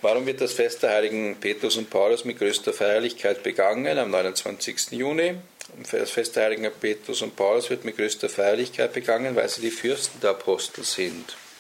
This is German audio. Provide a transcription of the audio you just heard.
Warum wird das Fest der heiligen Petrus und Paulus mit größter Feierlichkeit begangen am 29. Juni? Das Fest der heiligen Petrus und Paulus wird mit größter Feierlichkeit begangen, weil sie die Fürsten der Apostel sind.